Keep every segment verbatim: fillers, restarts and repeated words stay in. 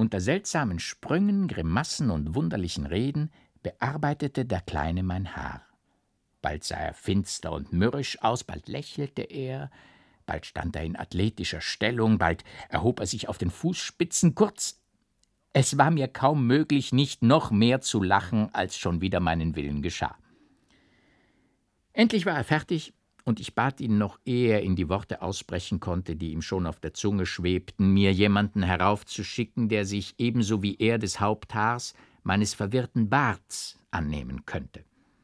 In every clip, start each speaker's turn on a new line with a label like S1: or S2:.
S1: Unter seltsamen Sprüngen, Grimassen und wunderlichen Reden bearbeitete der Kleine mein Haar. Bald sah er finster und mürrisch aus, bald lächelte er, bald stand er in athletischer Stellung, bald erhob er sich auf den Fußspitzen. Kurz, es war mir kaum möglich, nicht noch mehr zu lachen, als schon wieder meinen Willen geschah. Endlich war er fertig, und ich bat ihn noch, ehe er in die Worte aussprechen konnte, die ihm schon auf der Zunge schwebten, mir jemanden heraufzuschicken, der sich ebenso wie er des Haupthaars, meines verwirrten Barts, annehmen könnte.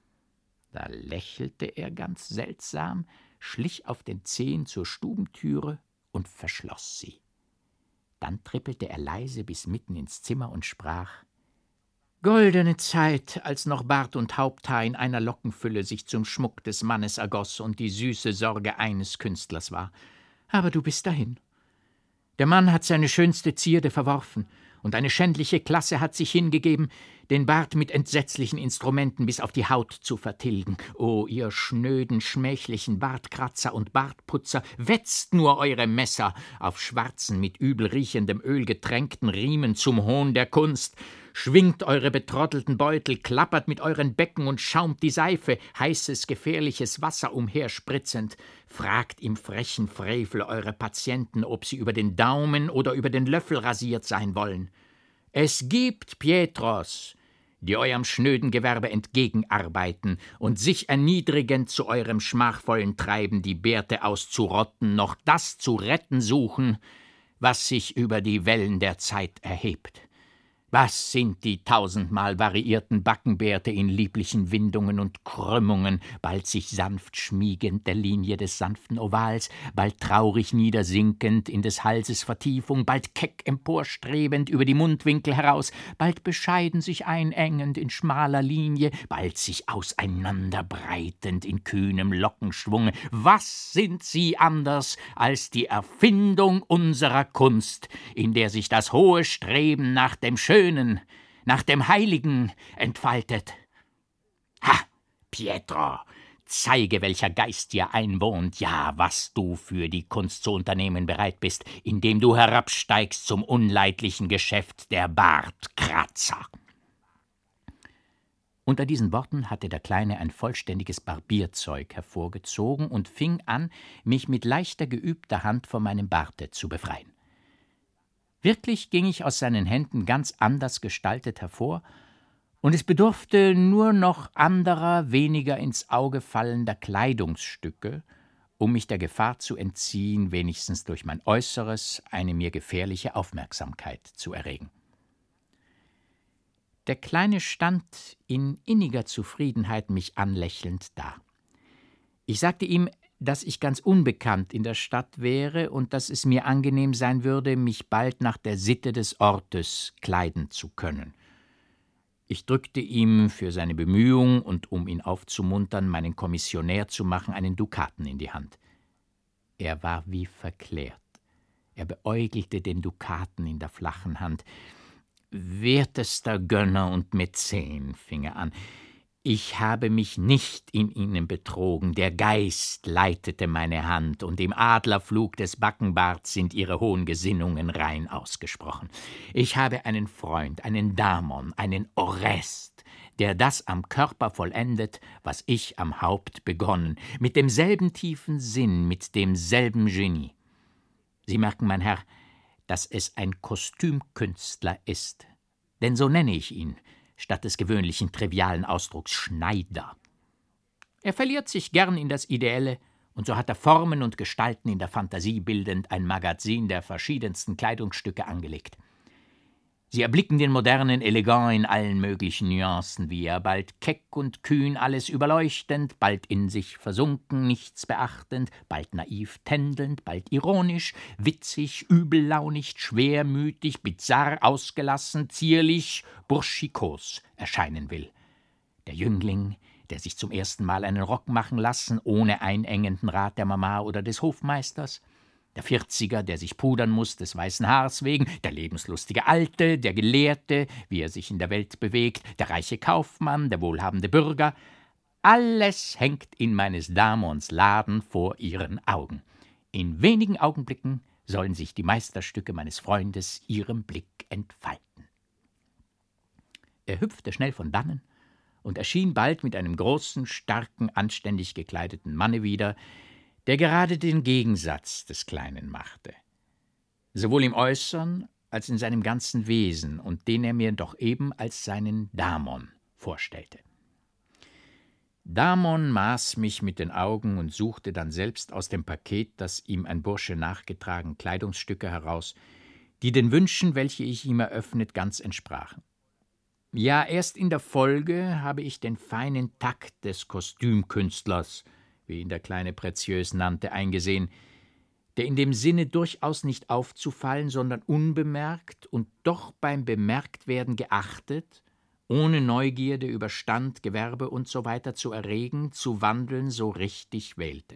S1: Da lächelte er ganz seltsam, schlich auf den Zehen zur Stubentüre und verschloss sie. Dann trippelte er leise bis mitten ins Zimmer und sprach: »Goldene Zeit, als noch Bart und Haupthaar in einer Lockenfülle sich zum Schmuck des Mannes ergoss und die süße Sorge eines Künstlers war. Aber du bist dahin. Der Mann hat seine schönste Zierde verworfen, und eine schändliche Klasse hat sich hingegeben, den Bart mit entsetzlichen Instrumenten bis auf die Haut zu vertilgen. O, ihr schnöden, schmählichen Bartkratzer und Bartputzer, wetzt nur eure Messer auf schwarzen, mit übel riechendem Öl getränkten Riemen zum Hohn der Kunst. Schwingt eure betrottelten Beutel, klappert mit euren Becken und schaumt die Seife, heißes, gefährliches Wasser umherspritzend. Fragt im frechen Frevel eure Patienten, ob sie über den Daumen oder über den Löffel rasiert sein wollen. Es gibt Pietros, die eurem schnöden Gewerbe entgegenarbeiten und sich erniedrigend zu eurem schmachvollen Treiben die Bärte auszurotten, noch das zu retten suchen, was sich über die Wellen der Zeit erhebt. Was sind die tausendmal variierten Backenbärte in lieblichen Windungen und Krümmungen, bald sich sanft schmiegend der Linie des sanften Ovals, bald traurig niedersinkend in des Halses Vertiefung, bald keck emporstrebend über die Mundwinkel heraus, bald bescheiden sich einengend in schmaler Linie, bald sich auseinanderbreitend in kühnem Lockenschwunge. Was sind sie anders als die Erfindung unserer Kunst, in der sich das hohe Streben nach dem Schönen, nach dem Heiligen entfaltet? Ha, Pietro, zeige, welcher Geist dir einwohnt, ja, was du für die Kunst zu unternehmen bereit bist, indem du herabsteigst zum unleidlichen Geschäft der Bartkratzer. Unter diesen Worten hatte der Kleine ein vollständiges Barbierzeug hervorgezogen und fing an, mich mit leichter, geübter Hand von meinem Barte zu befreien. Wirklich ging ich aus seinen Händen ganz anders gestaltet hervor, und es bedurfte nur noch anderer, weniger ins Auge fallender Kleidungsstücke, um mich der Gefahr zu entziehen, wenigstens durch mein Äußeres eine mir gefährliche Aufmerksamkeit zu erregen. Der Kleine stand in inniger Zufriedenheit mich anlächelnd da. Ich sagte ihm, dass ich ganz unbekannt in der Stadt wäre und dass es mir angenehm sein würde, mich bald nach der Sitte des Ortes kleiden zu können. Ich drückte ihm für seine Bemühung und um ihn aufzumuntern, meinen Kommissionär zu machen, einen Dukaten in die Hand. Er war wie verklärt. Er beäugelte den Dukaten in der flachen Hand. »Wertester Gönner und Mäzen«, fing er an, »ich habe mich nicht in Ihnen betrogen, der Geist leitete meine Hand, und im Adlerflug des Backenbarts sind Ihre hohen Gesinnungen rein ausgesprochen. Ich habe einen Freund, einen Damon, einen Orest, der das am Körper vollendet, was ich am Haupt begonnen, mit demselben tiefen Sinn, mit demselben Genie. Sie merken, mein Herr, dass es ein Kostümkünstler ist, denn so nenne ich ihn, statt des gewöhnlichen trivialen Ausdrucks Schneider. Er verliert sich gern in das Ideelle, und so hat er Formen und Gestalten in der Fantasie bildend ein Magazin der verschiedensten Kleidungsstücke angelegt. Sie erblicken den modernen Elegant in allen möglichen Nuancen, wie er bald keck und kühn alles überleuchtend, bald in sich versunken, nichts beachtend, bald naiv tändelnd, bald ironisch, witzig, übellaunig, schwermütig, bizarr, ausgelassen, zierlich, burschikos erscheinen will. Der Jüngling, der sich zum ersten Mal einen Rock machen lassen, ohne einengenden Rat der Mama oder des Hofmeisters, der Vierziger, der sich pudern muß, des weißen Haars wegen, der lebenslustige Alte, der Gelehrte, wie er sich in der Welt bewegt, der reiche Kaufmann, der wohlhabende Bürger, alles hängt in meines Damons Laden vor ihren Augen. In wenigen Augenblicken sollen sich die Meisterstücke meines Freundes ihrem Blick entfalten. Er hüpfte schnell von dannen und erschien bald mit einem großen, starken, anständig gekleideten Manne wieder, der gerade den Gegensatz des Kleinen machte, sowohl im Äußern als in seinem ganzen Wesen, und den er mir doch eben als seinen Damon vorstellte. Damon maß mich mit den Augen und suchte dann selbst aus dem Paket, das ihm ein Bursche nachgetragen, Kleidungsstücke heraus, die den Wünschen, welche ich ihm eröffnet, ganz entsprachen. Ja, erst in der Folge habe ich den feinen Takt des Kostümkünstlers, wie ihn der kleine Précieux nannte, eingesehen, der in dem Sinne durchaus nicht aufzufallen, sondern unbemerkt und doch beim Bemerktwerden geachtet, ohne Neugierde über Stand, Gewerbe und so weiter zu erregen, zu wandeln, so richtig wählte.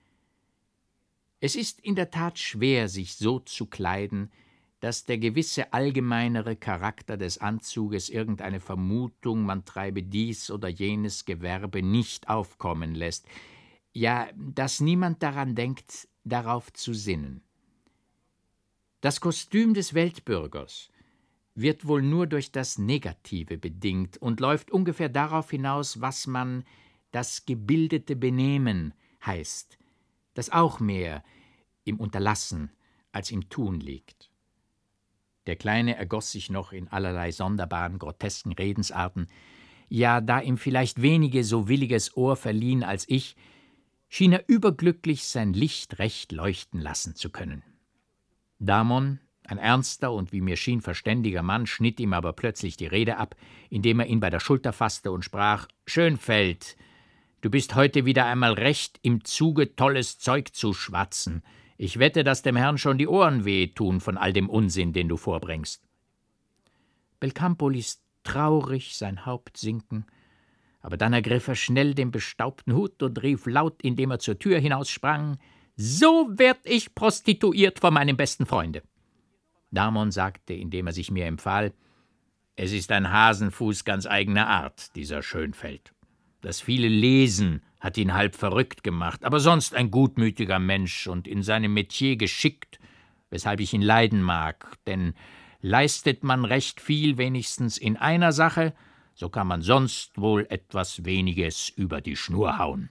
S1: Es ist in der Tat schwer, sich so zu kleiden, dass der gewisse allgemeinere Charakter des Anzuges irgendeine Vermutung, man treibe dies oder jenes Gewerbe, nicht aufkommen lässt, ja, dass niemand daran denkt, darauf zu sinnen. Das Kostüm des Weltbürgers wird wohl nur durch das Negative bedingt und läuft ungefähr darauf hinaus, was man das gebildete Benehmen heißt, das auch mehr im Unterlassen als im Tun liegt. Der Kleine ergoss sich noch in allerlei sonderbaren, grotesken Redensarten, ja, da ihm vielleicht wenige so williges Ohr verliehen als ich, schien er überglücklich sein Licht recht leuchten lassen zu können. Damon, ein ernster und wie mir schien verständiger Mann, schnitt ihm aber plötzlich die Rede ab, indem er ihn bei der Schulter fasste und sprach: »Schönfeld, du bist heute wieder einmal recht im Zuge, tolles Zeug zu schwatzen. Ich wette, dass dem Herrn schon die Ohren wehtun von all dem Unsinn, den du vorbringst.« Belcampo ließ traurig sein Haupt sinken, aber dann ergriff er schnell den bestaubten Hut und rief laut, indem er zur Tür hinaussprang: »So werd ich prostituiert von meinem besten Freunde.« Damon sagte, indem er sich mir empfahl: »Es ist ein Hasenfuß ganz eigener Art, dieser Schönfeld. Das viele Lesen hat ihn halb verrückt gemacht, aber sonst ein gutmütiger Mensch und in seinem Metier geschickt, weshalb ich ihn leiden mag, denn leistet man recht viel wenigstens in einer Sache, so kann man sonst wohl etwas Weniges über die Schnur hauen.«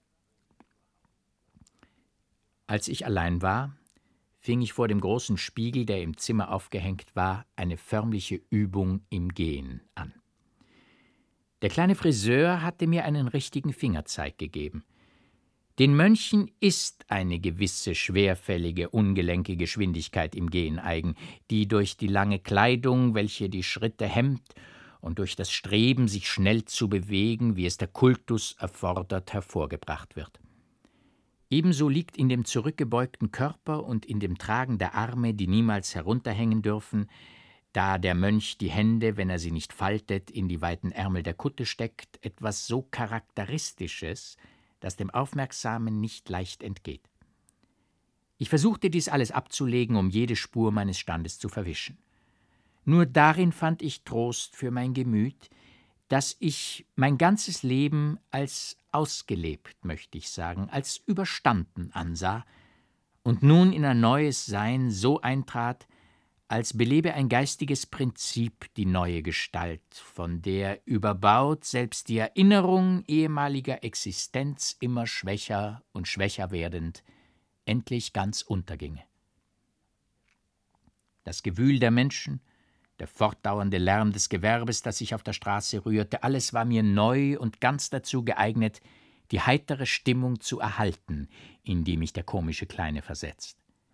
S1: Als ich allein war, fing ich vor dem großen Spiegel, der im Zimmer aufgehängt war, eine förmliche Übung im Gehen an. Der kleine Friseur hatte mir einen richtigen Fingerzeig gegeben. Den Mönchen ist eine gewisse schwerfällige, ungelenke Geschwindigkeit im Gehen eigen, die durch die lange Kleidung, welche die Schritte hemmt, und durch das Streben, sich schnell zu bewegen, wie es der Kultus erfordert, hervorgebracht wird. Ebenso liegt in dem zurückgebeugten Körper und in dem Tragen der Arme, die niemals herunterhängen dürfen, da der Mönch die Hände, wenn er sie nicht faltet, in die weiten Ärmel der Kutte steckt, etwas so Charakteristisches, das dem Aufmerksamen nicht leicht entgeht. Ich versuchte dies alles abzulegen, um jede Spur meines Standes zu verwischen. Nur darin fand ich Trost für mein Gemüt, dass ich mein ganzes Leben als ausgelebt, möchte ich sagen, als überstanden ansah und nun in ein neues Sein so eintrat, als belebe ein geistiges Prinzip die neue Gestalt, von der überbaut selbst die Erinnerung ehemaliger Existenz immer schwächer und schwächer werdend endlich ganz unterginge. Das Gewühl der Menschen, der fortdauernde Lärm des Gewerbes, das sich auf der Straße rührte, alles war mir neu und ganz dazu geeignet, die heitere Stimmung zu erhalten, in die mich der komische Kleine versetzt.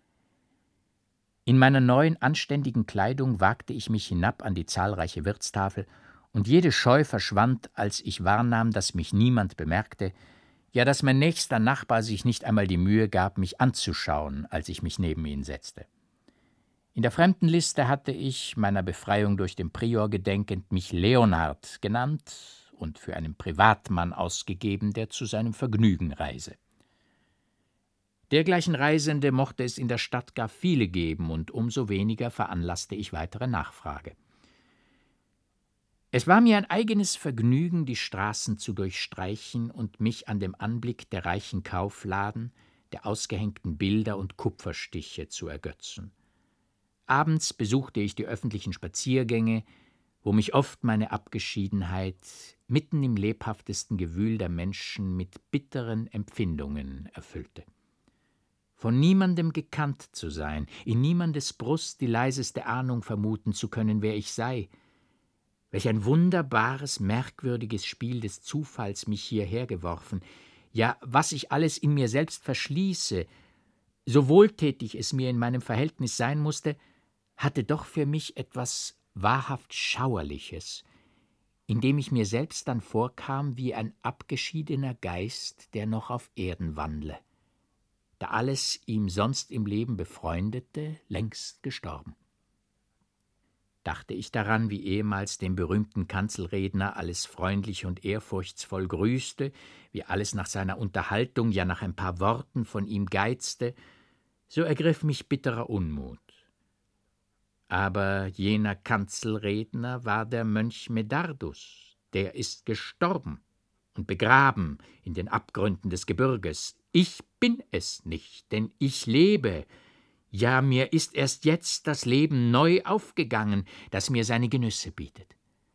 S1: In meiner neuen, anständigen Kleidung wagte ich mich hinab an die zahlreiche Wirtstafel, und jede Scheu verschwand, als ich wahrnahm, dass mich niemand bemerkte, ja, dass mein nächster Nachbar sich nicht einmal die Mühe gab, mich anzuschauen, als ich mich neben ihn setzte. In der Fremdenliste hatte ich, meiner Befreiung durch den Prior gedenkend, mich Leonard genannt und für einen Privatmann ausgegeben, der zu seinem Vergnügen reise. Dergleichen Reisende mochte es in der Stadt gar viele geben, und umso weniger veranlasste ich weitere Nachfrage. Es war mir ein eigenes Vergnügen, die Straßen zu durchstreichen und mich an dem Anblick der reichen Kaufladen, der ausgehängten Bilder und Kupferstiche zu ergötzen. Abends besuchte ich die öffentlichen Spaziergänge, wo mich oft meine Abgeschiedenheit mitten im lebhaftesten Gewühl der Menschen mit bitteren Empfindungen erfüllte. Von niemandem gekannt zu sein, in niemandes Brust die leiseste Ahnung vermuten zu können, wer ich sei, welch ein wunderbares, merkwürdiges Spiel des Zufalls mich hierher geworfen, ja, was ich alles in mir selbst verschließe, so wohltätig es mir in meinem Verhältnis sein musste, hatte doch für mich etwas wahrhaft Schauerliches, indem ich mir selbst dann vorkam wie ein abgeschiedener Geist, der noch auf Erden wandle, da alles ihm sonst im Leben Befreundete längst gestorben. Dachte ich daran, wie ehemals den berühmten Kanzelredner alles freundlich und ehrfurchtsvoll grüßte, wie alles nach seiner Unterhaltung, ja nach ein paar Worten von ihm geizte, so ergriff mich bitterer Unmut. Aber jener Kanzelredner war der Mönch Medardus, der ist gestorben und begraben in den Abgründen des Gebirges. Ich bin es nicht, denn ich lebe. Ja, mir ist erst jetzt das Leben neu aufgegangen, das mir seine Genüsse bietet.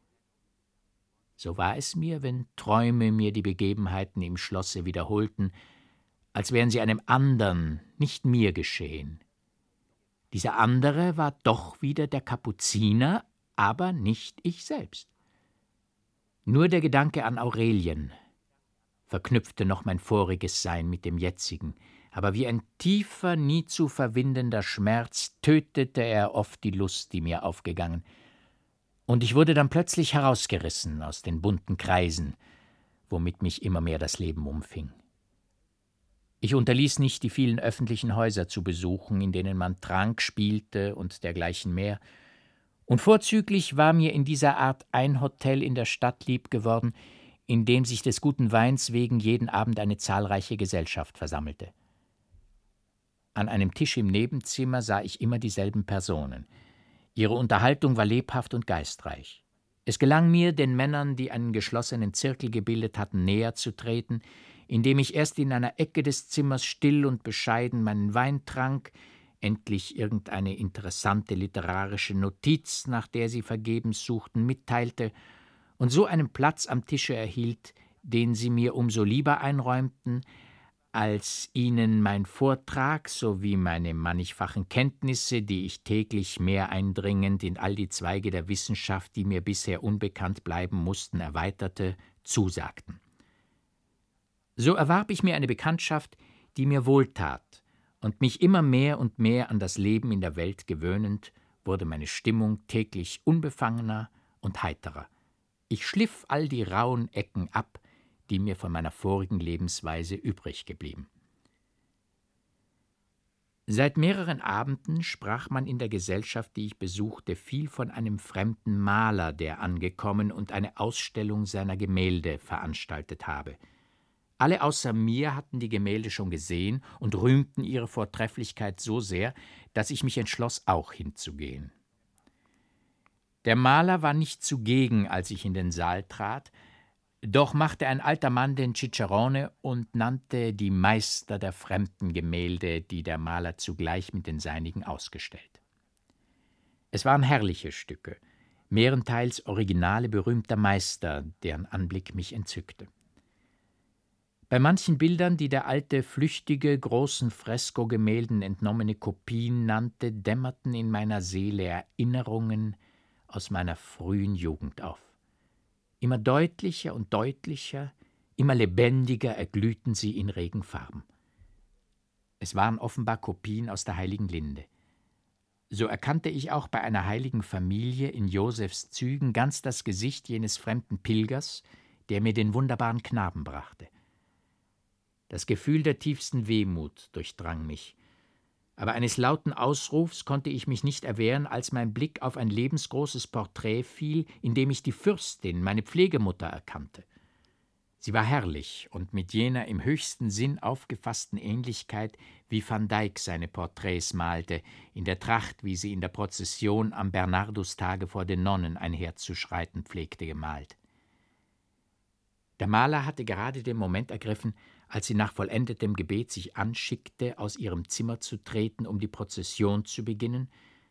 S1: So war es mir, wenn Träume mir die Begebenheiten im Schlosse wiederholten, als wären sie einem andern, nicht mir geschehen. Dieser andere war doch wieder der Kapuziner, aber nicht ich selbst. Nur der Gedanke an Aurelien verknüpfte noch mein voriges Sein mit dem jetzigen, aber wie ein tiefer, nie zu verwindender Schmerz tötete er oft die Lust, die mir aufgegangen, und ich wurde dann plötzlich herausgerissen aus den bunten Kreisen, womit mich immer mehr das Leben umfing. Ich unterließ nicht, die vielen öffentlichen Häuser zu besuchen, in denen man trank, spielte und dergleichen mehr, und vorzüglich war mir in dieser Art ein Hotel in der Stadt lieb geworden, in dem sich des guten Weins wegen jeden Abend eine zahlreiche Gesellschaft versammelte. An einem Tisch im Nebenzimmer sah ich immer dieselben Personen. Ihre Unterhaltung war lebhaft und geistreich. Es gelang mir, den Männern, die einen geschlossenen Zirkel gebildet hatten, näher zu treten, indem ich erst in einer Ecke des Zimmers still und bescheiden meinen Wein trank, endlich irgendeine interessante literarische Notiz, nach der sie vergebens suchten, mitteilte und so einen Platz am Tische erhielt, den sie mir umso lieber einräumten, als ihnen mein Vortrag sowie meine mannigfachen Kenntnisse, die ich täglich mehr eindringend in all die Zweige der Wissenschaft, die mir bisher unbekannt bleiben mussten, erweiterte, zusagten. So erwarb ich mir eine Bekanntschaft, die mir wohltat, und mich immer mehr und mehr an das Leben in der Welt gewöhnend, wurde meine Stimmung täglich unbefangener und heiterer. Ich schliff all die rauen Ecken ab, die mir von meiner vorigen Lebensweise übrig geblieben. Seit mehreren Abenden sprach man in der Gesellschaft, die ich besuchte, viel von einem fremden Maler, der angekommen und eine Ausstellung seiner Gemälde veranstaltet habe. Alle außer mir hatten die Gemälde schon gesehen und rühmten ihre Vortrefflichkeit so sehr, dass ich mich entschloss, auch hinzugehen. Der Maler war nicht zugegen, als ich in den Saal trat, doch machte ein alter Mann den Cicerone und nannte die Meister der fremden Gemälde, die der Maler zugleich mit den seinigen ausgestellt. Es waren herrliche Stücke, mehrenteils Originale berühmter Meister, deren Anblick mich entzückte. Bei manchen Bildern, die der alte flüchtige, großen Freskogemälden entnommene Kopien nannte, dämmerten in meiner Seele Erinnerungen aus meiner frühen Jugend auf. Immer deutlicher und deutlicher, immer lebendiger erglühten sie in regen Farben. Es waren offenbar Kopien aus der Heiligen Linde. So erkannte ich auch bei einer heiligen Familie in Josephs Zügen ganz das Gesicht jenes fremden Pilgers, der mir den wunderbaren Knaben brachte. Das Gefühl der tiefsten Wehmut durchdrang mich, aber eines lauten Ausrufs konnte ich mich nicht erwehren, als mein Blick auf ein lebensgroßes Porträt fiel, in dem ich die Fürstin, meine Pflegemutter, erkannte. Sie war herrlich und mit jener im höchsten Sinn aufgefassten Ähnlichkeit, wie Van Dyck seine Porträts malte, in der Tracht, wie sie in der Prozession am Bernardustage vor den Nonnen einherzuschreiten pflegte, gemalt. Der Maler hatte gerade den Moment ergriffen, als sie nach vollendetem Gebet sich anschickte, aus ihrem Zimmer zu treten, um die Prozession zu beginnen,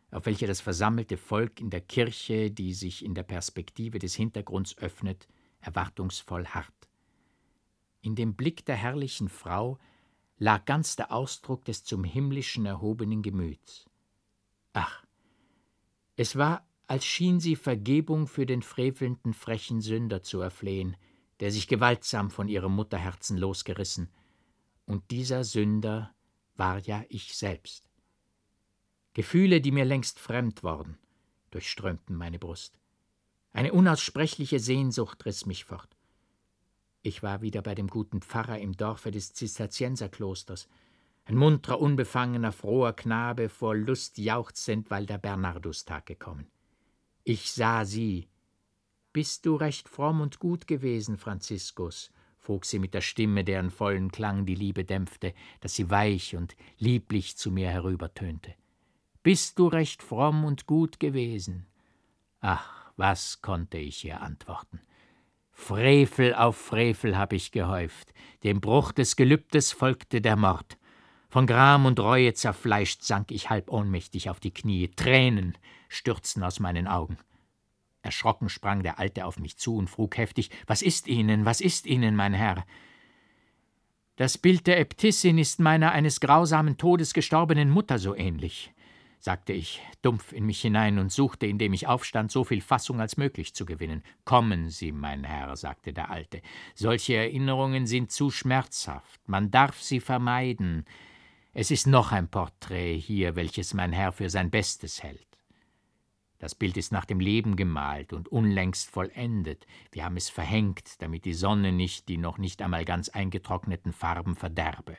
S1: auf welcher das versammelte Volk in der Kirche, die sich in der Perspektive des Hintergrunds öffnet, erwartungsvoll harrt. In dem Blick der herrlichen Frau lag ganz der Ausdruck des zum Himmlischen erhobenen Gemüts. Ach, es war, als schien sie Vergebung für den frevelnden, frechen Sünder zu erflehen, der sich gewaltsam von ihrem Mutterherzen losgerissen. Und dieser Sünder war ja ich selbst. Gefühle, die mir längst fremd worden, durchströmten meine Brust. Eine unaussprechliche Sehnsucht riss mich fort. Ich war wieder bei dem guten Pfarrer im Dorfe des Zisterzienserklosters, ein munterer, unbefangener, froher Knabe, vor Lust jauchzend, weil der Bernardustag gekommen. Ich sah sie. »Bist du recht fromm und gut gewesen, Franziskus?« frug sie mit der Stimme, deren vollen Klang die Liebe dämpfte, dass sie weich und lieblich zu mir herübertönte. »Bist du recht fromm und gut gewesen?« Ach, was konnte ich ihr antworten? Frevel auf Frevel hab ich gehäuft, dem Bruch des Gelübdes folgte der Mord. Von Gram und Reue zerfleischt sank ich halb ohnmächtig auf die Knie, Tränen stürzten aus meinen Augen. Erschrocken sprang der Alte auf mich zu und frug heftig: »Was ist Ihnen, was ist Ihnen, mein Herr?« »Das Bild der Äbtissin ist meiner eines grausamen Todes gestorbenen Mutter so ähnlich«, sagte ich, dumpf in mich hinein und suchte, indem ich aufstand, so viel Fassung als möglich zu gewinnen. »Kommen Sie, mein Herr«, sagte der Alte, »solche Erinnerungen sind zu schmerzhaft, man darf sie vermeiden. Es ist noch ein Porträt hier, welches mein Herr für sein Bestes hält. Das Bild ist nach dem Leben gemalt und unlängst vollendet. Wir haben es verhängt, damit die Sonne nicht die noch nicht einmal ganz eingetrockneten Farben verderbe.«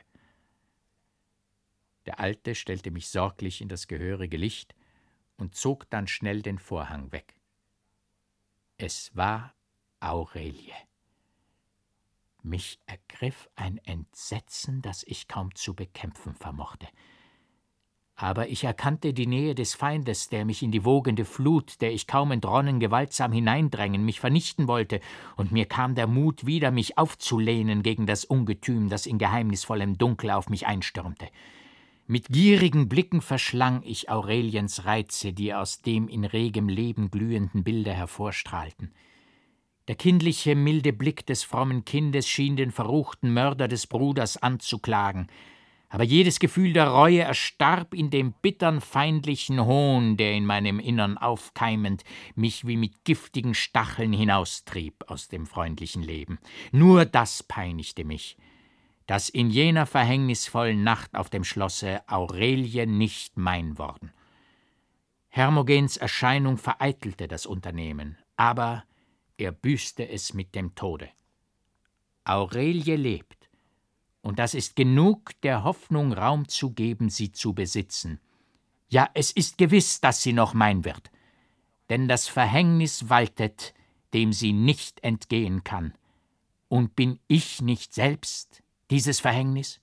S1: Der Alte stellte mich sorglich in das gehörige Licht und zog dann schnell den Vorhang weg. Es war Aurelie. Mich ergriff ein Entsetzen, das ich kaum zu bekämpfen vermochte. Aber ich erkannte die Nähe des Feindes, der mich in die wogende Flut, der ich kaum entronnen, gewaltsam hineindrängen, mich vernichten wollte, und mir kam der Mut wieder, mich aufzulehnen gegen das Ungetüm, das in geheimnisvollem Dunkel auf mich einstürmte. Mit gierigen Blicken verschlang ich Aureliens Reize, die aus dem in regem Leben glühenden Bilde hervorstrahlten. Der kindliche, milde Blick des frommen Kindes schien den verruchten Mörder des Bruders anzuklagen, aber jedes Gefühl der Reue erstarb in dem bittern, feindlichen Hohn, der in meinem Innern aufkeimend mich wie mit giftigen Stacheln hinaustrieb aus dem freundlichen Leben. Nur das peinigte mich, dass in jener verhängnisvollen Nacht auf dem Schlosse Aurelie nicht mein worden. Hermogens Erscheinung vereitelte das Unternehmen, aber er büßte es mit dem Tode. Aurelie lebt, und das ist genug, der Hoffnung Raum zu geben, sie zu besitzen. Ja, es ist gewiss, dass sie noch mein wird, denn das Verhängnis waltet, dem sie nicht entgehen kann. Und bin ich nicht selbst dieses Verhängnis?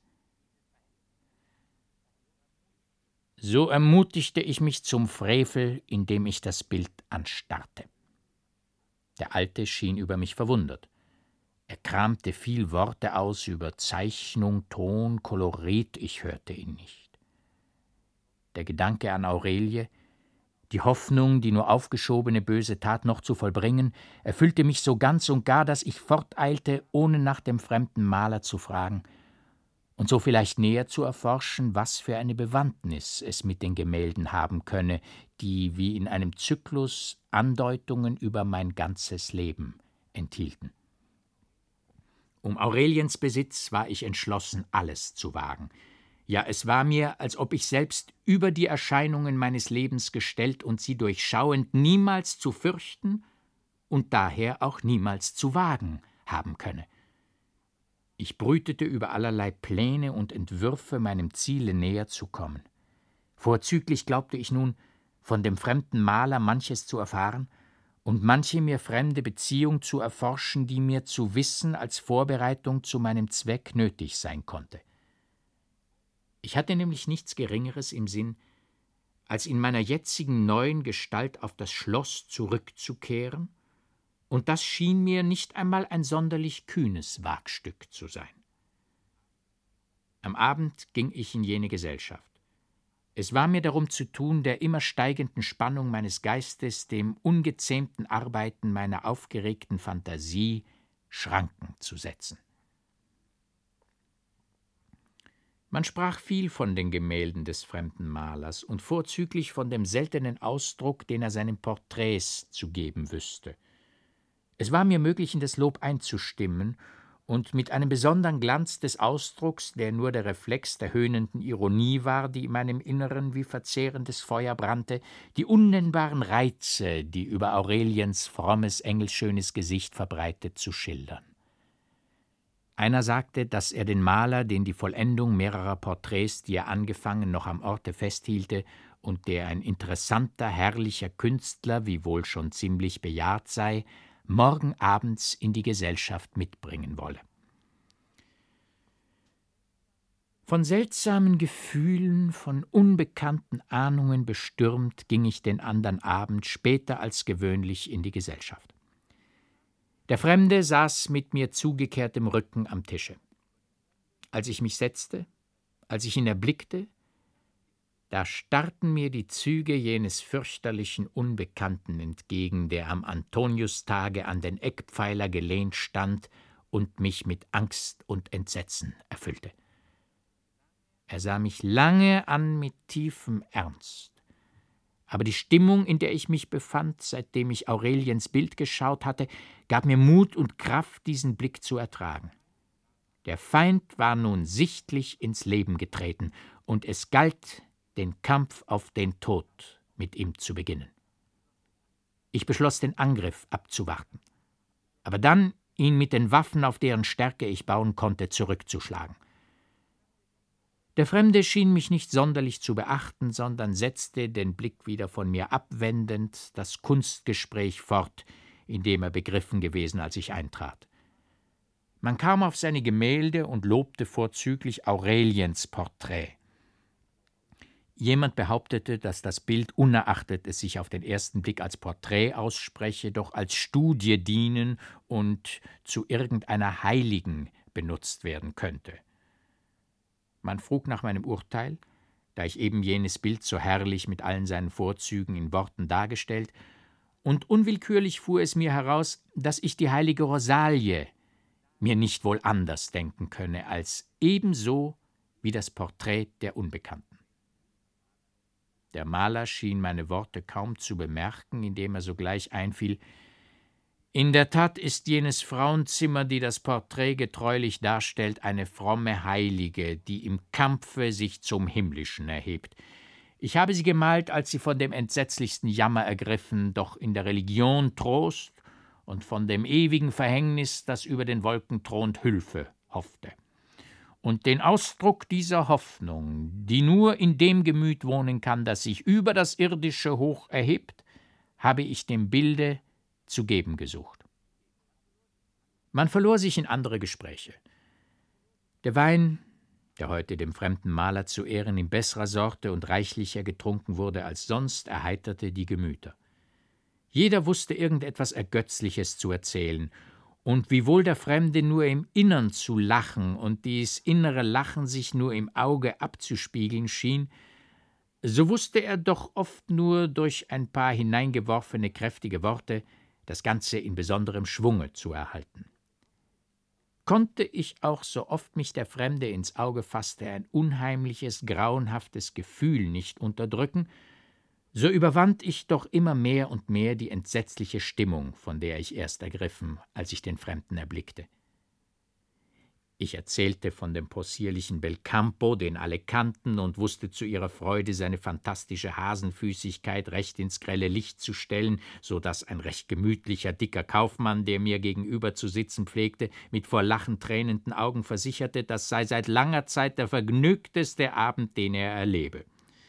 S1: So ermutigte ich mich zum Frevel, indem ich das Bild anstarrte. Der Alte schien über mich verwundert. Er kramte viel Worte aus über Zeichnung, Ton, Kolorit, ich hörte ihn nicht. Der Gedanke an Aurelie, die Hoffnung, die nur aufgeschobene böse Tat noch zu vollbringen, erfüllte mich so ganz und gar, dass ich forteilte, ohne nach dem fremden Maler zu fragen und so vielleicht näher zu erforschen, was für eine Bewandtnis es mit den Gemälden haben könne, die wie in einem Zyklus Andeutungen über mein ganzes Leben enthielten. Um Aureliens Besitz war ich entschlossen, alles zu wagen. Ja, es war mir, als ob ich selbst über die Erscheinungen meines Lebens gestellt und sie durchschauend niemals zu fürchten und daher auch niemals zu wagen haben könne. Ich brütete über allerlei Pläne und Entwürfe, meinem Ziele näher zu kommen. Vorzüglich glaubte ich nun, von dem fremden Maler manches zu erfahren und manche mir fremde Beziehung zu erforschen, die mir zu wissen als Vorbereitung zu meinem Zweck nötig sein konnte. Ich hatte nämlich nichts Geringeres im Sinn, als in meiner jetzigen neuen Gestalt auf das Schloss zurückzukehren, und das schien mir nicht einmal ein sonderlich kühnes Wagstück zu sein. Am Abend ging ich in jene Gesellschaft. Es war mir darum zu tun, der immer steigenden Spannung meines Geistes, dem ungezähmten Arbeiten meiner aufgeregten Fantasie Schranken zu setzen. Man sprach viel von den Gemälden des fremden Malers und vorzüglich von dem seltenen Ausdruck, den er seinen Porträts zu geben wüsste. Es war mir möglich, in das Lob einzustimmen und mit einem besonderen Glanz des Ausdrucks, der nur der Reflex der höhnenden Ironie war, die in meinem Inneren wie verzehrendes Feuer brannte, die unnennbaren Reize, die über Aureliens frommes, engelschönes Gesicht verbreitet, zu schildern. Einer sagte, dass er den Maler, den die Vollendung mehrerer Porträts, die er angefangen, noch am Orte festhielte und der ein interessanter, herrlicher Künstler, wiewohl schon ziemlich bejahrt sei, morgen abends in die Gesellschaft mitbringen wolle. Von seltsamen Gefühlen, von unbekannten Ahnungen bestürmt, ging ich den andern Abend später als gewöhnlich in die Gesellschaft. Der Fremde saß mit mir zugekehrtem Rücken am Tische. Als ich mich setzte, als ich ihn erblickte, da starrten mir die Züge jenes fürchterlichen Unbekannten entgegen, der am Antoniustage an den Eckpfeiler gelehnt stand und mich mit Angst und Entsetzen erfüllte. Er sah mich lange an mit tiefem Ernst. Aber die Stimmung, in der ich mich befand, seitdem ich Aureliens Bild geschaut hatte, gab mir Mut und Kraft, diesen Blick zu ertragen. Der Feind war nun sichtlich ins Leben getreten, und es galt, den Kampf auf den Tod mit ihm zu beginnen. Ich beschloss, den Angriff abzuwarten, aber dann ihn mit den Waffen, auf deren Stärke ich bauen konnte, zurückzuschlagen. Der Fremde schien mich nicht sonderlich zu beachten, sondern setzte, den Blick wieder von mir abwendend, das Kunstgespräch fort, in dem er begriffen gewesen, als ich eintrat. Man kam auf seine Gemälde und lobte vorzüglich Aureliens Porträt. Jemand behauptete, dass das Bild, unerachtet es sich auf den ersten Blick als Porträt ausspreche, doch als Studie dienen und zu irgendeiner Heiligen benutzt werden könnte. Man frug nach meinem Urteil, da ich eben jenes Bild so herrlich mit allen seinen Vorzügen in Worten dargestellt, und unwillkürlich fuhr es mir heraus, dass ich die heilige Rosalie mir nicht wohl anders denken könne, als ebenso wie das Porträt der Unbekannten. Der Maler schien meine Worte kaum zu bemerken, indem er sogleich einfiel: »In der Tat ist jenes Frauenzimmer, die das Porträt getreulich darstellt, eine fromme Heilige, die im Kampfe sich zum Himmlischen erhebt. Ich habe sie gemalt, als sie von dem entsetzlichsten Jammer ergriffen, doch in der Religion Trost und von dem ewigen Verhängnis, das über den Wolken thront, Hülfe hoffte. Und den Ausdruck dieser Hoffnung, die nur in dem Gemüt wohnen kann, das sich über das Irdische hoch erhebt, habe ich dem Bilde zu geben gesucht.« Man verlor sich in andere Gespräche. Der Wein, der heute dem fremden Maler zu Ehren in besserer Sorte und reichlicher getrunken wurde als sonst, erheiterte die Gemüter. Jeder wusste irgendetwas Ergötzliches zu erzählen, und wiewohl der Fremde nur im Innern zu lachen und dies innere Lachen sich nur im Auge abzuspiegeln schien, so wusste er doch oft nur durch ein paar hineingeworfene kräftige Worte das Ganze in besonderem Schwunge zu erhalten. Konnte ich auch, so oft mich der Fremde ins Auge fasste, ein unheimliches, grauenhaftes Gefühl nicht unterdrücken, so überwand ich doch immer mehr und mehr die entsetzliche Stimmung, von der ich erst ergriffen, als ich den Fremden erblickte. Ich erzählte von dem possierlichen Belcampo, den alle kannten, und wusste zu ihrer Freude seine fantastische Hasenfüßigkeit recht ins grelle Licht zu stellen, so daß ein recht gemütlicher, dicker Kaufmann, der mir gegenüber zu sitzen pflegte, mit vor Lachen tränenden Augen versicherte, das sei seit langer Zeit der vergnügteste Abend, den er erlebe.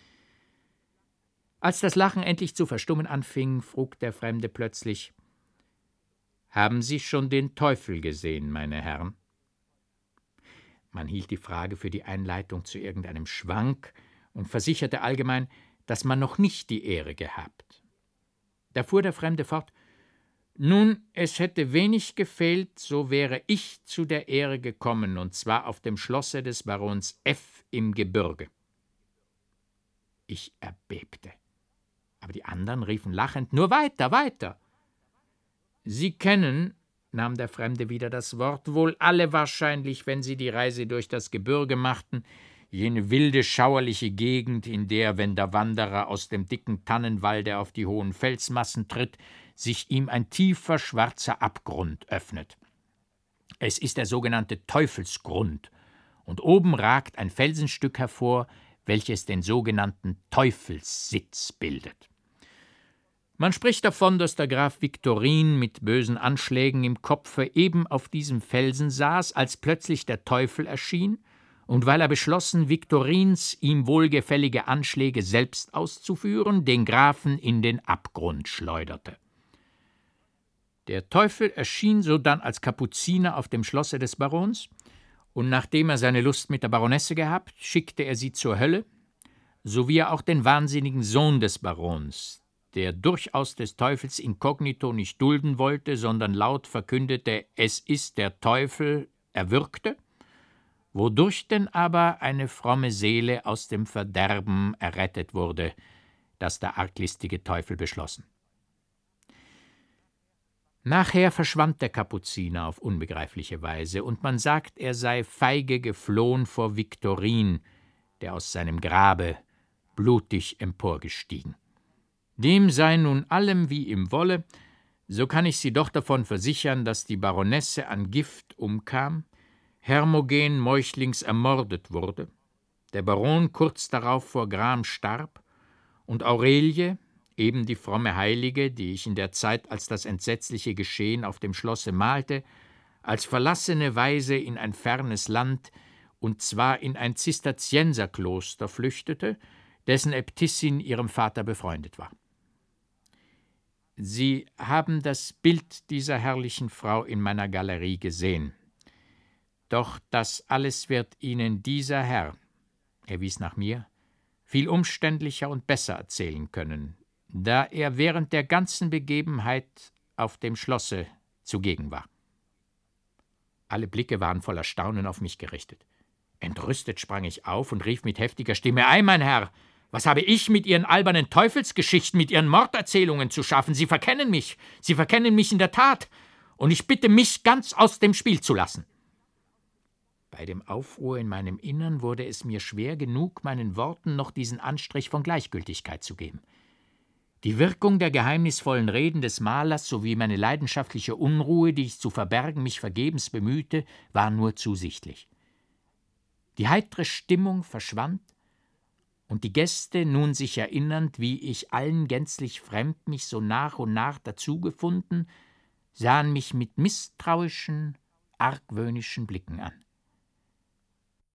S1: Als das Lachen endlich zu verstummen anfing, frug der Fremde plötzlich: »Haben Sie schon den Teufel gesehen, meine Herren?« Man hielt die Frage für die Einleitung zu irgendeinem Schwank und versicherte allgemein, dass man noch nicht die Ehre gehabt. Da fuhr der Fremde fort: »Nun, es hätte wenig gefehlt, so wäre ich zu der Ehre gekommen, und zwar auf dem Schlosse des Barons F. im Gebürge.« Ich erbebte. Aber die anderen riefen lachend: »Nur weiter, weiter!« »Sie kennen«, nahm der Fremde wieder das Wort, »wohl alle wahrscheinlich, wenn Sie die Reise durch das Gebirge machten, jene wilde, schauerliche Gegend, in der, wenn der Wanderer aus dem dicken Tannenwalde auf die hohen Felsmassen tritt, sich ihm ein tiefer, schwarzer Abgrund öffnet. Es ist der sogenannte Teufelsgrund, und oben ragt ein Felsenstück hervor, welches den sogenannten Teufelssitz bildet. Man spricht davon, dass der Graf Viktorin mit bösen Anschlägen im Kopfe eben auf diesem Felsen saß, als plötzlich der Teufel erschien, und weil er beschlossen, Viktorins ihm wohlgefällige Anschläge selbst auszuführen, den Grafen in den Abgrund schleuderte. Der Teufel erschien sodann als Kapuziner auf dem Schlosse des Barons, und nachdem er seine Lust mit der Baronesse gehabt, schickte er sie zur Hölle, sowie er auch den wahnsinnigen Sohn des Barons, der durchaus des Teufels Inkognito nicht dulden wollte, sondern laut verkündete, es ist der Teufel, erwürgte, wodurch denn aber eine fromme Seele aus dem Verderben errettet wurde, das der arglistige Teufel beschlossen. Nachher verschwand der Kapuziner auf unbegreifliche Weise, und man sagt, er sei feige geflohen vor Viktorin, der aus seinem Grabe blutig emporgestiegen. Dem sei nun allem wie ihm wolle, so kann ich Sie doch davon versichern, dass die Baronesse an Gift umkam, Hermogen meuchlings ermordet wurde, der Baron kurz darauf vor Gram starb und Aurelie, eben die fromme Heilige, die ich in der Zeit, als das entsetzliche Geschehen auf dem Schlosse malte, als verlassene Waise in ein fernes Land, und zwar in ein Zisterzienserkloster flüchtete, dessen Äbtissin ihrem Vater befreundet war. Sie haben das Bild dieser herrlichen Frau in meiner Galerie gesehen. Doch das alles wird Ihnen dieser Herr, er wies nach mir, viel umständlicher und besser erzählen können, da er während der ganzen Begebenheit auf dem Schlosse zugegen war. Alle Blicke waren voller Staunen auf mich gerichtet. Entrüstet sprang ich auf und rief mit heftiger Stimme: »Ei, mein Herr, was habe ich mit Ihren albernen Teufelsgeschichten, mit Ihren Morderzählungen zu schaffen? Sie verkennen mich, Sie verkennen mich in der Tat, und ich bitte, mich ganz aus dem Spiel zu lassen.« Bei dem Aufruhr in meinem Innern wurde es mir schwer genug, meinen Worten noch diesen Anstrich von Gleichgültigkeit zu geben. Die Wirkung der geheimnisvollen Reden des Malers sowie meine leidenschaftliche Unruhe, die ich zu verbergen mich vergebens bemühte, war nur zu sichtlich. Die heitere Stimmung verschwand, und die Gäste, nun sich erinnernd, wie ich allen gänzlich fremd mich so nach und nach dazugefunden, sahen mich mit misstrauischen, argwöhnischen Blicken an.